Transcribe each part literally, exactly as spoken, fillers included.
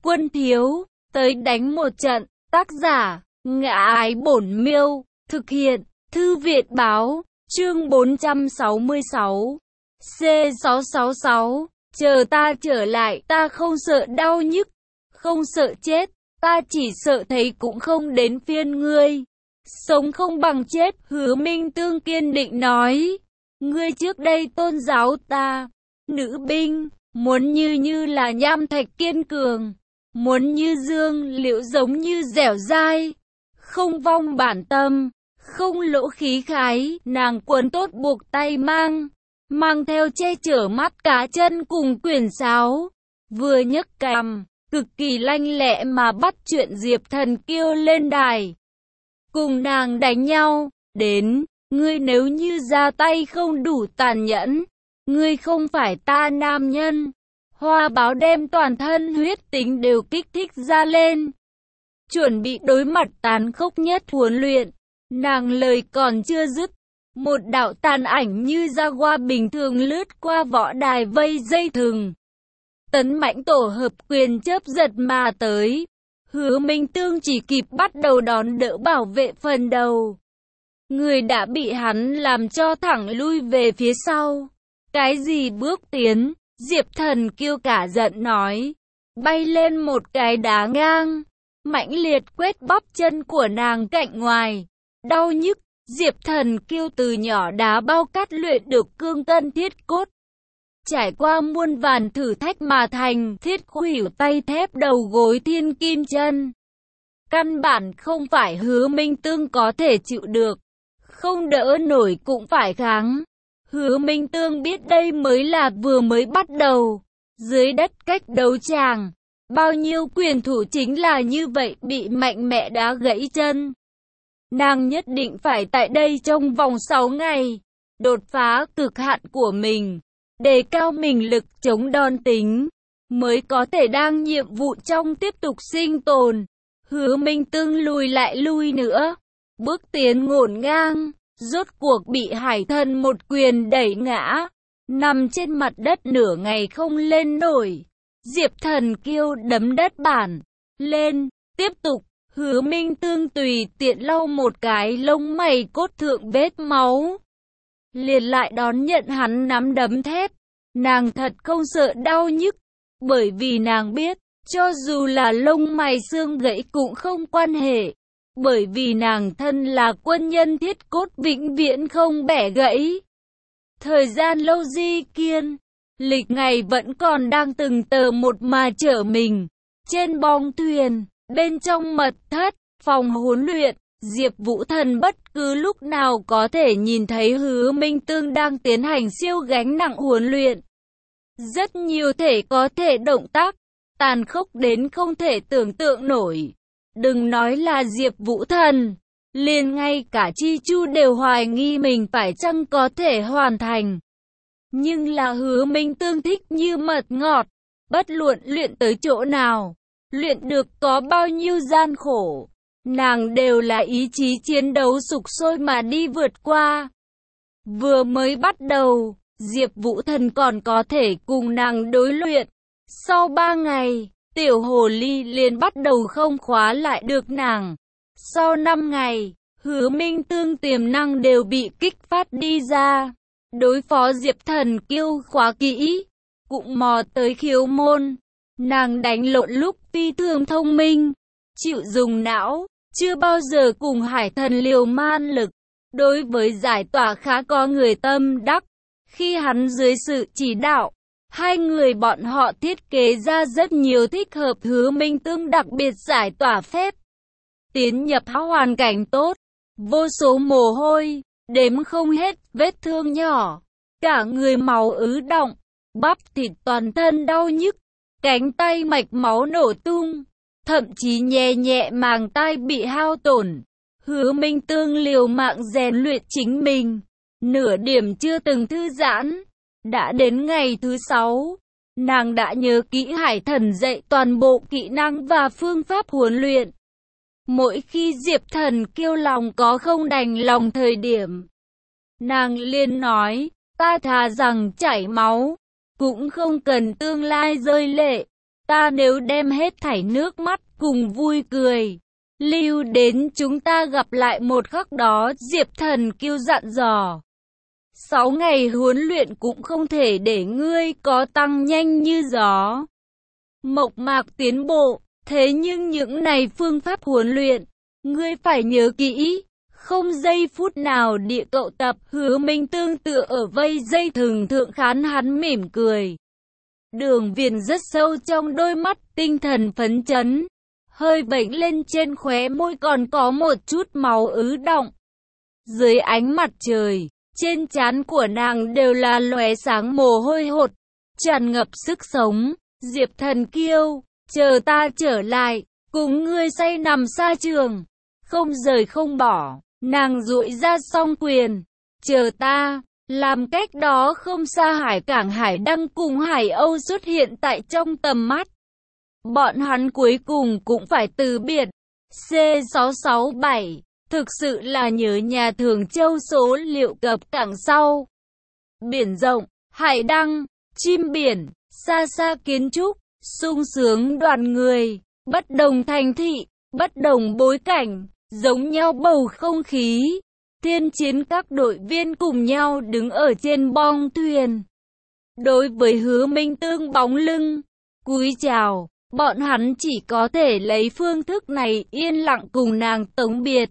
Quân thiếu, tới đánh một trận. Tác giả, Ngã Ái Bổn Miêu. Thực hiện, Thư viện báo. Chương bốn trăm sáu mươi sáu. C sáu sáu sáu. Chờ ta trở lại, ta không sợ đau nhức, không sợ chết, ta chỉ sợ thấy cũng không đến phiên ngươi. Sống không bằng chết, Hứa Minh Tương kiên định nói. Ngươi trước đây tôn giáo ta, nữ binh, muốn như như là nham thạch kiên cường, muốn như dương liễu giống như dẻo dai, không vong bản tâm, không lỗ khí khái. Nàng quần tốt buộc tay mang, mang theo che chở mắt cá chân cùng quyển sáo, vừa nhấc cằm, cực kỳ lanh lẹ mà bắt chuyện Diệp Thần Kiêu lên đài, cùng nàng đánh nhau. Đến, ngươi nếu như ra tay không đủ tàn nhẫn, ngươi không phải ta nam nhân. Hoa Báo đem toàn thân huyết tính đều kích thích ra lên, chuẩn bị đối mặt tàn khốc nhất huấn luyện. Nàng lời còn chưa dứt, một đạo tàn ảnh như jaguar bình thường lướt qua võ đài vây dây thừng. Tấn Mãnh tổ hợp quyền chớp giật mà tới. Hứa Minh Tương chỉ kịp bắt đầu đón đỡ bảo vệ phần đầu. Người đã bị hắn làm cho thẳng lui về phía sau. Cái gì bước tiến? Diệp Thần Kiêu cả giận nói. Bay lên một cái đá ngang, mãnh liệt quét bắp chân của nàng cạnh ngoài. Đau nhức. Diệp Thần Kiêu từ nhỏ đá bao cát luyện được cương cân thiết cốt, trải qua muôn vàn thử thách mà thành thiết khuỷu tay thép đầu gối thiên kim chân. Căn bản không phải Hứa Minh Tương có thể chịu được, không đỡ nổi cũng phải kháng. Hứa Minh Tương biết đây mới là vừa mới bắt đầu. Dưới đất cách đấu tràng, bao nhiêu quyền thủ chính là như vậy bị mạnh mẽ đá gãy chân. Nàng nhất định phải tại đây trong vòng sáu ngày, đột phá cực hạn của mình, đề cao mình lực chống đòn tính, mới có thể đang nhiệm vụ trong tiếp tục sinh tồn. Hứa Minh Tương lùi lại lui nữa, bước tiến ngổn ngang, rốt cuộc bị Hải Thần một quyền đẩy ngã, nằm trên mặt đất nửa ngày không lên nổi. Diệp Thần Kiêu đấm đất bản lên, tiếp tục. Hứa Minh Tương tùy tiện lau một cái lông mày cốt thượng vết máu, liền lại đón nhận hắn nắm đấm thép. Nàng thật không sợ đau nhức, bởi vì nàng biết, cho dù là lông mày xương gãy cũng không quan hệ, bởi vì nàng thân là quân nhân thiết cốt vĩnh viễn không bẻ gãy. Thời gian lâu di kiên, lịch ngày vẫn còn đang từng tờ một mà chở mình. Trên bong thuyền, bên trong mật thất, phòng huấn luyện, Diệp Vũ Thần bất cứ lúc nào có thể nhìn thấy Hứa Minh Tương đang tiến hành siêu gánh nặng huấn luyện. Rất nhiều thể có thể động tác, tàn khốc đến không thể tưởng tượng nổi. Đừng nói là Diệp Vũ Thần, liền ngay cả Chi Chu đều hoài nghi mình phải chăng có thể hoàn thành. Nhưng là Hứa Minh Tương thích như mật ngọt, bất luận luyện tới chỗ nào, luyện được có bao nhiêu gian khổ, nàng đều là ý chí chiến đấu sục sôi mà đi vượt qua. Vừa mới bắt đầu, Diệp Vũ Thần còn có thể cùng nàng đối luyện. Sau ba ngày, tiểu hồ ly liền bắt đầu không khóa lại được nàng. Sau năm ngày, Hứa Minh Tương tiềm năng đều bị kích phát đi ra. Đối phó Diệp Thần Kiêu khóa kỹ, cũng mò tới khiếu môn. Nàng đánh lộn lúc phi thường thông minh, chịu dùng não, chưa bao giờ cùng Hải Thần liều man lực. Đối với giải tỏa khá có người tâm đắc. Khi hắn dưới sự chỉ đạo, hai người bọn họ thiết kế ra rất nhiều thích hợp Hứa Minh Tương đặc biệt giải tỏa phép. Tiến nhập hoàn cảnh tốt, vô số mồ hôi, đếm không hết vết thương nhỏ, cả người máu ứ đọng, bắp thịt toàn thân đau nhức, cánh tay mạch máu nổ tung, thậm chí nhẹ nhẹ màng tai bị hao tổn. Hứa Minh Tương liều mạng rèn luyện chính mình, nửa điểm chưa từng thư giãn. Đã đến ngày thứ sáu, nàng đã nhớ kỹ Hải Thần dạy toàn bộ kỹ năng và phương pháp huấn luyện. Mỗi khi Diệp Thần Kiêu lòng có không đành lòng thời điểm, nàng liền nói, ta thà rằng chảy máu, cũng không cần tương lai rơi lệ. Ta nếu đem hết thảy nước mắt cùng vui cười, lưu đến chúng ta gặp lại một khắc đó, Diệp Thần Kiêu dặn dò. Sáu ngày huấn luyện cũng không thể để ngươi có tăng nhanh như gió. Mộc mạc tiến bộ, thế nhưng những này phương pháp huấn luyện, ngươi phải nhớ kỹ, không giây phút nào địa cậu tập. Hứa Minh tương tự ở vây dây thừng thượng khán hắn mỉm cười. Đường viền rất sâu trong đôi mắt, tinh thần phấn chấn, hơi vểnh lên trên khóe môi còn có một chút máu ứ đọng. Dưới ánh mặt trời, trên trán của nàng đều là lóe sáng mồ hôi hột, tràn ngập sức sống. Diệp Thần Kiêu, chờ ta trở lại, cùng ngươi say nằm xa trường, không rời không bỏ. Nàng duỗi ra song quyền, chờ ta. Làm cách đó không xa hải cảng Hải Đăng cùng Hải Âu xuất hiện tại trong tầm mắt. Bọn hắn cuối cùng cũng phải từ biệt. C sáu sáu bảy, thực sự là nhớ nhà Thường Châu. Số liệu cập cảng sau. Biển rộng, hải đăng, chim biển, xa xa kiến trúc, sung sướng đoàn người, bất đồng thành thị, bất đồng bối cảnh, giống nhau bầu không khí. Thiên chiến các đội viên cùng nhau đứng ở trên bong thuyền. Đối với Hứa Minh Tương bóng lưng, cúi chào, bọn hắn chỉ có thể lấy phương thức này yên lặng cùng nàng tống biệt.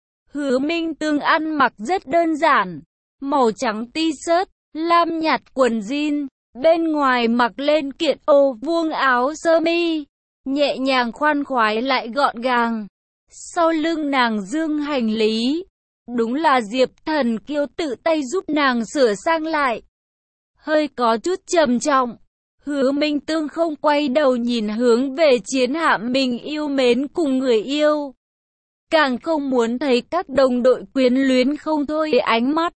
Hứa Minh Tương ăn mặc rất đơn giản, màu trắng t-shirt, lam nhạt quần jean, bên ngoài mặc lên kiện ô vuông áo sơ mi, nhẹ nhàng khoan khoái lại gọn gàng. Sau lưng nàng dương hành lý. Đúng là Diệp Thần Kiêu tự tay giúp nàng sửa sang lại. Hơi có chút trầm trọng. Hứa Minh Tương không quay đầu nhìn hướng về chiến hạm mình yêu mến cùng người yêu. Càng không muốn thấy các đồng đội quyến luyến không thôi ánh mắt.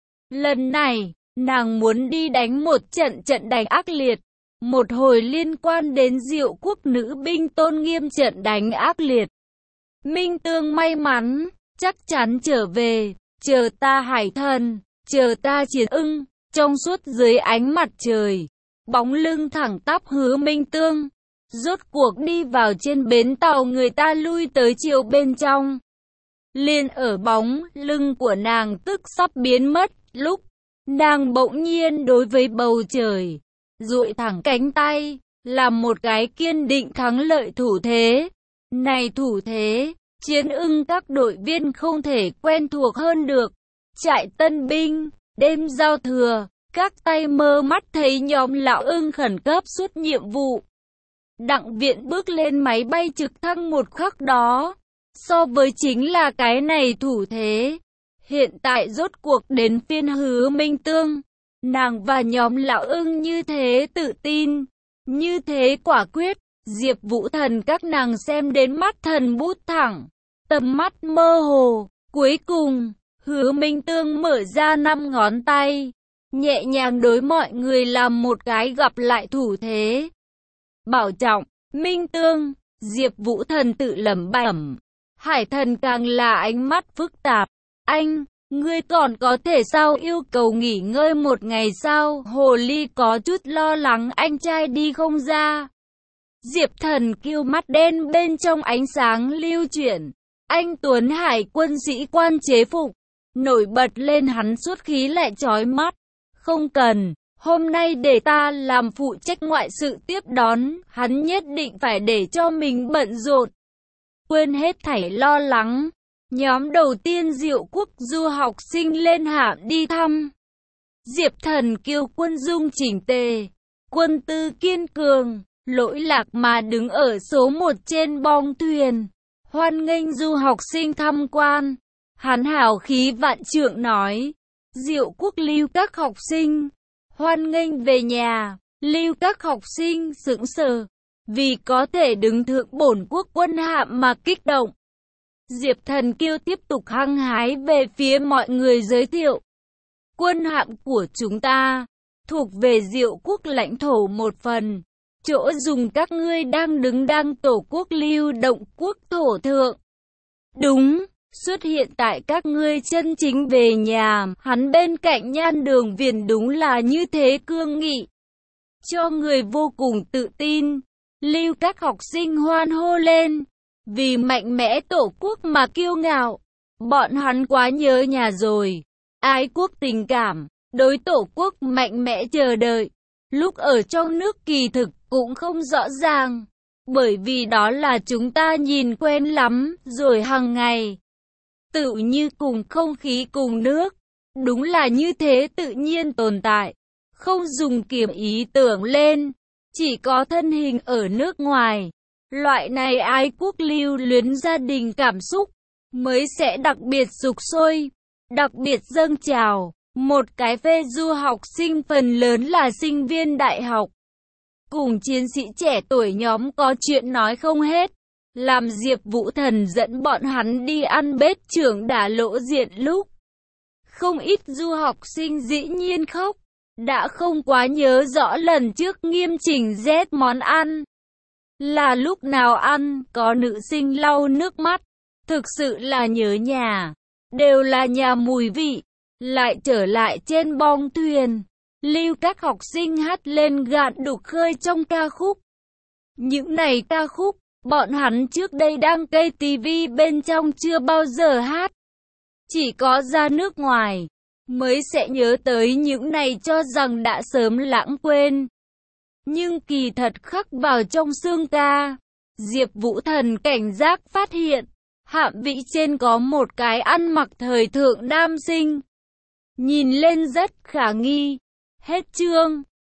Lần này, nàng muốn đi đánh một trận trận đánh ác liệt. Một hồi liên quan đến Diệu Quốc nữ binh tôn nghiêm trận đánh ác liệt. Minh Tương may mắn. Chắc chắn trở về, chờ ta hải thần, chờ ta chiến ưng. Trong suốt dưới ánh mặt trời, bóng lưng thẳng tắp Hứa Minh Tương, rốt cuộc đi vào trên bến tàu. Người ta lui tới chiều bên trong. Liền ở bóng lưng của nàng tức sắp biến mất, lúc nàng bỗng nhiên đối với bầu trời, duỗi thẳng cánh tay, làm một cái kiên định thắng lợi thủ thế. Này thủ thế, chiến ưng các đội viên không thể quen thuộc hơn được. Trại tân binh, đêm giao thừa, các tay mơ mắt thấy nhóm lão ưng khẩn cấp suốt nhiệm vụ. Đặng Viện bước lên máy bay trực thăng một khắc đó, so với chính là cái này thủ thế. Hiện tại rốt cuộc đến phiên Hứa Minh Tương, nàng và nhóm lão ưng như thế tự tin, như thế quả quyết. Diệp Vũ Thần các nàng xem đến mắt thần bút thẳng, tầm mắt mơ hồ. Cuối cùng, Hứa Minh Tương mở ra năm ngón tay, nhẹ nhàng đối mọi người làm một cái gặp lại thủ thế. Bảo trọng, Minh Tương, Diệp Vũ Thần tự lẩm bẩm. Hải Thần càng là ánh mắt phức tạp. Anh, ngươi còn có thể sao yêu cầu nghỉ ngơi một ngày sao? Hồ ly có chút lo lắng anh trai đi không ra. Diệp Thần Kiêu mắt đen bên trong ánh sáng lưu chuyển. Anh Tuấn Hải quân sĩ quan chế phục, nổi bật lên hắn xuất khí lại chói mắt. Không cần, hôm nay để ta làm phụ trách ngoại sự tiếp đón, hắn nhất định phải để cho mình bận rộn. Quên hết thảy lo lắng, nhóm đầu tiên Diệu Quốc du học sinh lên hạm đi thăm. Diệp Thần Kiêu quân dung chỉnh tề, quân tư kiên cường, lỗi lạc mà đứng ở số một trên bong thuyền, hoan nghênh du học sinh tham quan. Hắn hào khí vạn trượng nói, Diệu Quốc lưu các học sinh, hoan nghênh về nhà. Lưu các học sinh sững sờ, vì có thể đứng thượng bổn quốc quân hạm mà kích động. Diệp Thần Kiêu tiếp tục hăng hái về phía mọi người giới thiệu. Quân hạm của chúng ta, thuộc về Diệu Quốc lãnh thổ một phần. Chỗ dùng các ngươi đang đứng đang tổ quốc lưu động quốc thổ thượng. Đúng, xuất hiện tại các ngươi chân chính về nhà. Hắn bên cạnh Nhan Đường Viền đúng là như thế cương nghị, cho người vô cùng tự tin. Lưu các học sinh hoan hô lên. Vì mạnh mẽ tổ quốc mà kiêu ngạo. Bọn hắn quá nhớ nhà rồi. Ái quốc tình cảm, đối tổ quốc mạnh mẽ chờ đợi. Lúc ở trong nước kỳ thực cũng không rõ ràng. Bởi vì đó là chúng ta nhìn quen lắm rồi hàng ngày. Tự như cùng không khí cùng nước. Đúng là như thế tự nhiên tồn tại. Không dùng kiểm ý tưởng lên. Chỉ có thân hình ở nước ngoài. Loại này ái quốc lưu luyến gia đình cảm xúc mới sẽ đặc biệt sục sôi, đặc biệt dâng trào. Một cái phê du học sinh phần lớn là sinh viên đại học. Cùng chiến sĩ trẻ tuổi nhóm có chuyện nói không hết. Làm Diệp Vũ Thần dẫn bọn hắn đi ăn bếp trưởng đả lỗ diện lúc. Không ít du học sinh dĩ nhiên khóc. Đã không quá nhớ rõ lần trước nghiêm chỉnh rét món ăn. Là lúc nào ăn, có nữ sinh lau nước mắt. Thực sự là nhớ nhà. Đều là nhà mùi vị. Lại trở lại trên bong thuyền. Lưu các học sinh hát lên gạn đục khơi trong ca khúc. Những này ca khúc, bọn hắn trước đây đang cây tivi bên trong chưa bao giờ hát. Chỉ có ra nước ngoài, mới sẽ nhớ tới những này cho rằng đã sớm lãng quên. Nhưng kỳ thật khắc vào trong xương ca. Diệp Vũ Thần cảnh giác phát hiện, hạm vĩ trên có một cái ăn mặc thời thượng nam sinh. Nhìn lên rất khả nghi. Hết chương.